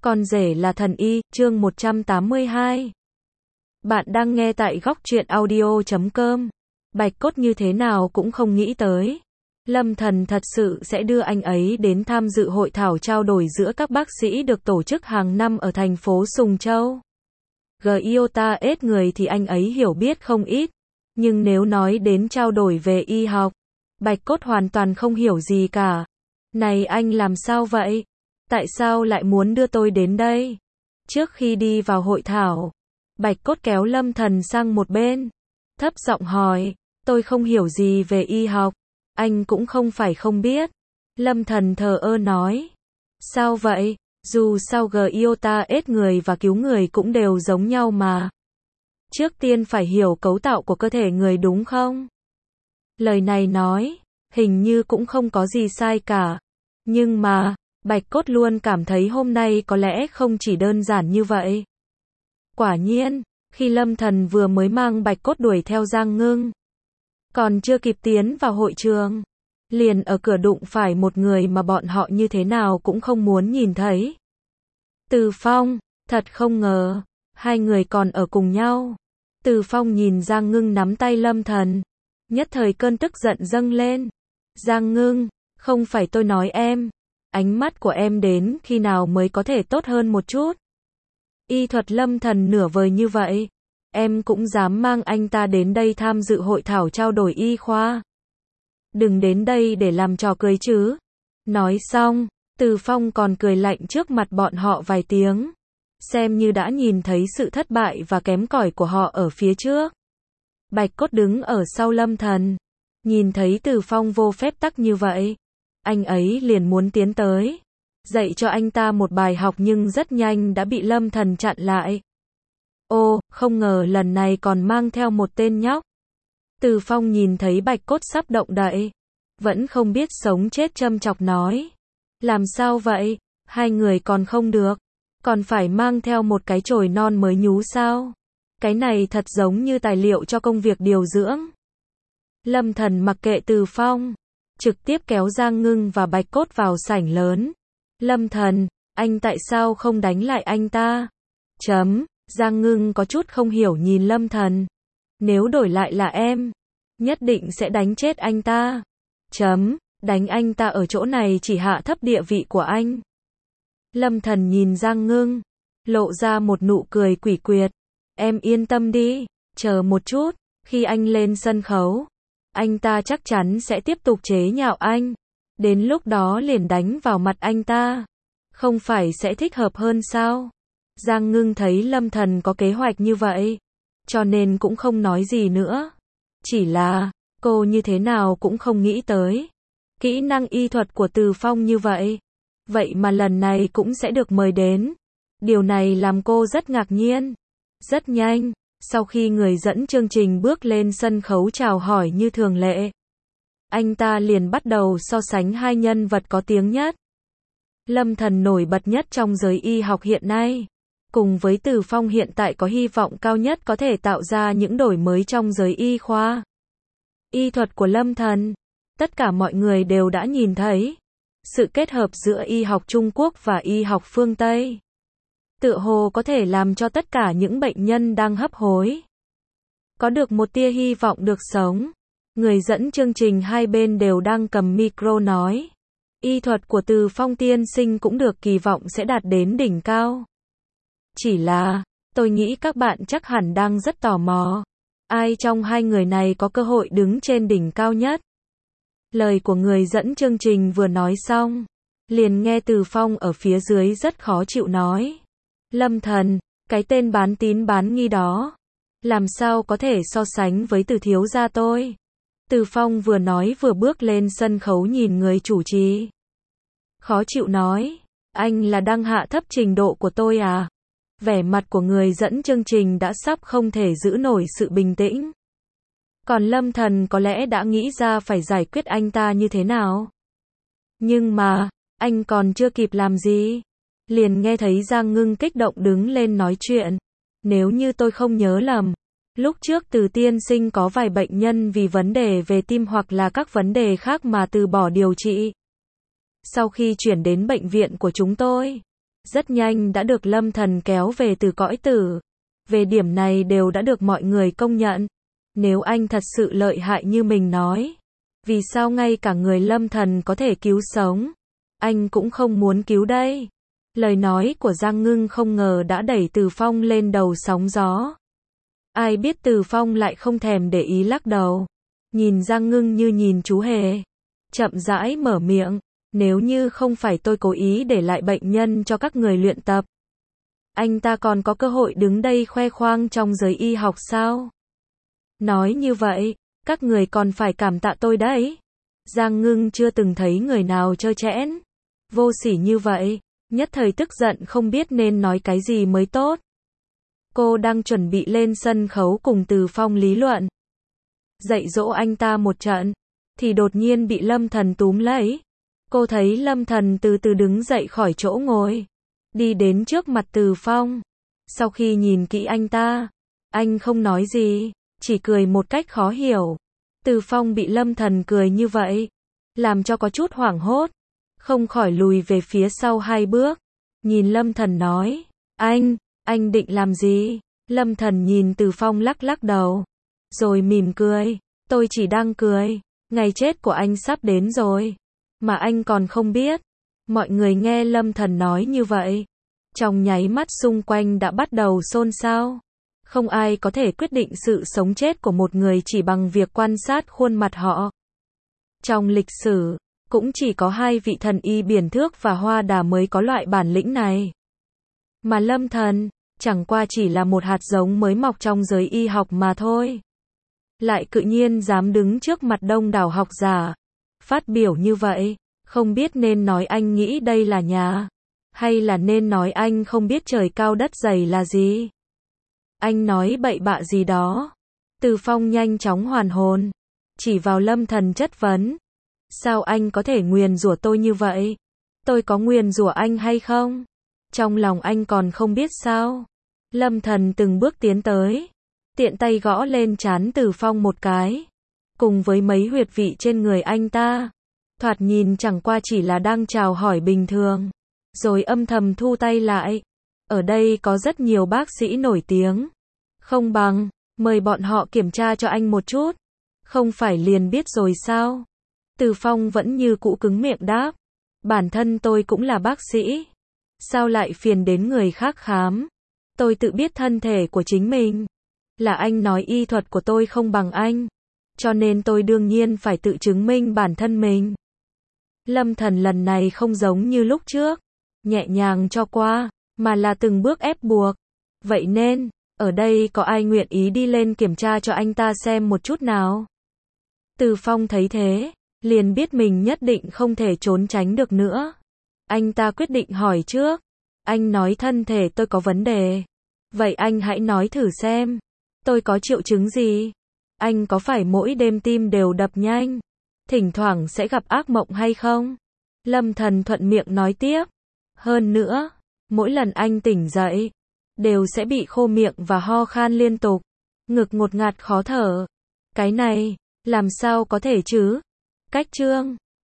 Con rể là thần y, chương 182. Bạn đang nghe tại góc truyện audio.com. Bạch Cốt như thế nào cũng không nghĩ tới. Lâm Thần thật sự sẽ đưa anh ấy đến tham dự hội thảo trao đổi giữa các bác sĩ được tổ chức hàng năm ở thành phố Sùng Châu. Giota ít người thì anh ấy hiểu biết không ít. Nhưng nếu nói đến trao đổi về y học, Bạch Cốt hoàn toàn không hiểu gì cả. Này anh làm sao vậy? Tại sao lại muốn đưa tôi đến đây? Trước khi đi vào hội thảo, Bạch Cốt kéo Lâm Thần sang một bên, thấp giọng hỏi, tôi không hiểu gì về y học, anh cũng không phải không biết. Lâm Thần thờ ơ nói, sao vậy? Dù sao Giota ít người và cứu người cũng đều giống nhau mà. Trước tiên phải hiểu cấu tạo của cơ thể người đúng không? Lời này nói, hình như cũng không có gì sai cả. Nhưng mà, Bạch Cốt luôn cảm thấy hôm nay có lẽ không chỉ đơn giản như vậy. Quả nhiên, khi Lâm Thần vừa mới mang Bạch Cốt đuổi theo Giang Ngưng, còn chưa kịp tiến vào hội trường, liền ở cửa đụng phải một người mà bọn họ như thế nào cũng không muốn nhìn thấy. Từ Phong, thật không ngờ, hai người còn ở cùng nhau. Từ Phong nhìn Giang Ngưng nắm tay Lâm Thần, nhất thời cơn tức giận dâng lên. Giang Ngưng, không phải tôi nói em, ánh mắt của em đến khi nào mới có thể tốt hơn một chút. Y thuật Lâm Thần nửa vời như vậy, em cũng dám mang anh ta đến đây tham dự hội thảo trao đổi y khoa. Đừng đến đây để làm trò cười chứ. Nói xong, Từ Phong còn cười lạnh trước mặt bọn họ vài tiếng, xem như đã nhìn thấy sự thất bại và kém cỏi của họ ở phía trước. Bạch Cốt đứng ở sau Lâm Thần, nhìn thấy Từ Phong vô phép tắc như vậy, anh ấy liền muốn tiến tới, dạy cho anh ta một bài học nhưng rất nhanh đã bị Lâm Thần chặn lại. Ô, không ngờ lần này còn mang theo một tên nhóc. Từ Phong nhìn thấy Bạch Cốt sắp động đậy, vẫn không biết sống chết châm chọc nói. Làm sao vậy? Hai người còn không được, còn phải mang theo một cái chổi non mới nhú sao? Cái này thật giống như tài liệu cho công việc điều dưỡng. Lâm Thần mặc kệ Từ Phong, trực tiếp kéo Giang Ngưng và Bạch Cốt vào sảnh lớn. Lâm Thần, anh tại sao không đánh lại anh ta? Giang Ngưng có chút không hiểu nhìn Lâm Thần. Nếu đổi lại là em, nhất định sẽ đánh chết anh ta. Đánh anh ta ở chỗ này chỉ hạ thấp địa vị của anh. Lâm Thần nhìn Giang Ngưng, lộ ra một nụ cười quỷ quyệt. Em yên tâm đi, chờ một chút, khi anh lên sân khấu, anh ta chắc chắn sẽ tiếp tục chế nhạo anh. Đến lúc đó liền đánh vào mặt anh ta. Không phải sẽ thích hợp hơn sao? Giang Ngưng thấy Lâm Thần có kế hoạch như vậy, cho nên cũng không nói gì nữa. Chỉ là, cô như thế nào cũng không nghĩ tới. Kỹ năng y thuật của Từ Phong như vậy. Vậy mà lần này cũng sẽ được mời đến. Điều này làm cô rất ngạc nhiên. Rất nhanh, sau khi người dẫn chương trình bước lên sân khấu chào hỏi như thường lệ, anh ta liền bắt đầu so sánh hai nhân vật có tiếng nhất. Lâm Thần nổi bật nhất trong giới y học hiện nay, cùng với Từ Phong hiện tại có hy vọng cao nhất có thể tạo ra những đổi mới trong giới y khoa. Y thuật của Lâm Thần, tất cả mọi người đều đã nhìn thấy. Sự kết hợp giữa y học Trung Quốc và y học phương Tây, tựa hồ có thể làm cho tất cả những bệnh nhân đang hấp hối có được một tia hy vọng được sống. Người dẫn chương trình hai bên đều đang cầm micro nói. Y thuật của Từ Phong tiên sinh cũng được kỳ vọng sẽ đạt đến đỉnh cao. Chỉ là, tôi nghĩ các bạn chắc hẳn đang rất tò mò. Ai trong hai người này có cơ hội đứng trên đỉnh cao nhất? Lời của người dẫn chương trình vừa nói xong, liền nghe Từ Phong ở phía dưới rất khó chịu nói. Lâm Thần, cái tên bán tín bán nghi đó, làm sao có thể so sánh với Từ thiếu gia tôi? Từ Phong vừa nói vừa bước lên sân khấu nhìn người chủ trì. Khó chịu nói, anh là đang hạ thấp trình độ của tôi à? Vẻ mặt của người dẫn chương trình đã sắp không thể giữ nổi sự bình tĩnh. Còn Lâm Thần có lẽ đã nghĩ ra phải giải quyết anh ta như thế nào. Nhưng mà, anh còn chưa kịp làm gì, liền nghe thấy Giang Ngưng kích động đứng lên nói chuyện. Nếu như tôi không nhớ lầm, lúc trước Từ tiên sinh có vài bệnh nhân vì vấn đề về tim hoặc là các vấn đề khác mà từ bỏ điều trị. Sau khi chuyển đến bệnh viện của chúng tôi, rất nhanh đã được Lâm Thần kéo về từ cõi tử. Về điểm này đều đã được mọi người công nhận. Nếu anh thật sự lợi hại như mình nói, vì sao ngay cả người Lâm Thần có thể cứu sống, anh cũng không muốn cứu đây? Lời nói của Giang Ngưng không ngờ đã đẩy Từ Phong lên đầu sóng gió. Ai biết Từ Phong lại không thèm để ý lắc đầu. Nhìn Giang Ngưng như nhìn chú hề. Chậm rãi mở miệng. Nếu như không phải tôi cố ý để lại bệnh nhân cho các người luyện tập, anh ta còn có cơ hội đứng đây khoe khoang trong giới y học sao? Nói như vậy, các người còn phải cảm tạ tôi đấy. Giang Ngưng chưa từng thấy người nào trơ trẽn, vô sỉ như vậy, nhất thời tức giận không biết nên nói cái gì mới tốt. Cô đang chuẩn bị lên sân khấu cùng Từ Phong lý luận, dạy dỗ anh ta một trận, thì đột nhiên bị Lâm Thần túm lấy. Cô thấy Lâm Thần từ từ đứng dậy khỏi chỗ ngồi, đi đến trước mặt Từ Phong. Sau khi nhìn kỹ anh ta, anh không nói gì, chỉ cười một cách khó hiểu. Từ Phong bị Lâm Thần cười như vậy, làm cho có chút hoảng hốt, không khỏi lùi về phía sau 2 bước. Nhìn Lâm Thần nói, anh định làm gì? Lâm Thần nhìn Từ Phong lắc lắc đầu, rồi mỉm cười, tôi chỉ đang cười, ngày chết của anh sắp đến rồi, mà anh còn không biết. Mọi người nghe Lâm Thần nói như vậy, trong nháy mắt xung quanh đã bắt đầu xôn xao. Không ai có thể quyết định sự sống chết của một người chỉ bằng việc quan sát khuôn mặt họ. Trong lịch sử, cũng chỉ có 2 vị thần y Biển Thước và Hoa Đà mới có loại bản lĩnh này. Mà Lâm Thần, chẳng qua chỉ là một hạt giống mới mọc trong giới y học mà thôi. Lại tự nhiên dám đứng trước mặt đông đảo học giả, phát biểu như vậy, không biết nên nói anh nghĩ đây là nhà, hay là nên nói anh không biết trời cao đất dày là gì. Anh nói bậy bạ gì đó. Từ Phong nhanh chóng hoàn hồn, chỉ vào Lâm Thần chất vấn. Sao anh có thể nguyền rủa tôi như vậy? Tôi có nguyền rủa anh hay không? Trong lòng anh còn không biết sao? Lâm Thần từng bước tiến tới, tiện tay gõ lên trán Từ Phong một cái, cùng với mấy huyệt vị trên người anh ta. Thoạt nhìn chẳng qua chỉ là đang chào hỏi bình thường, rồi âm thầm thu tay lại. Ở đây có rất nhiều bác sĩ nổi tiếng, không bằng mời bọn họ kiểm tra cho anh một chút, không phải liền biết rồi sao? Từ Phong vẫn như cũ cứng miệng đáp, bản thân tôi cũng là bác sĩ, sao lại phiền đến người khác khám? Tôi tự biết thân thể của chính mình, là anh nói y thuật của tôi không bằng anh, cho nên tôi đương nhiên phải tự chứng minh bản thân mình. Lâm Thần lần này không giống như lúc trước, nhẹ nhàng cho qua, mà là từng bước ép buộc. Vậy nên, ở đây có ai nguyện ý đi lên kiểm tra cho anh ta xem một chút nào? Từ Phong thấy thế, liền biết mình nhất định không thể trốn tránh được nữa. Anh ta quyết định hỏi trước. Anh nói thân thể tôi có vấn đề. Vậy anh hãy nói thử xem. Tôi có triệu chứng gì? Anh có phải mỗi đêm tim đều đập nhanh, thỉnh thoảng sẽ gặp ác mộng hay không? Lâm Thần thuận miệng nói tiếp. Hơn nữa, mỗi lần anh tỉnh dậy, đều sẽ bị khô miệng và ho khan liên tục, ngực ngột ngạt khó thở. Cái này, làm sao có thể chứ? Cách chương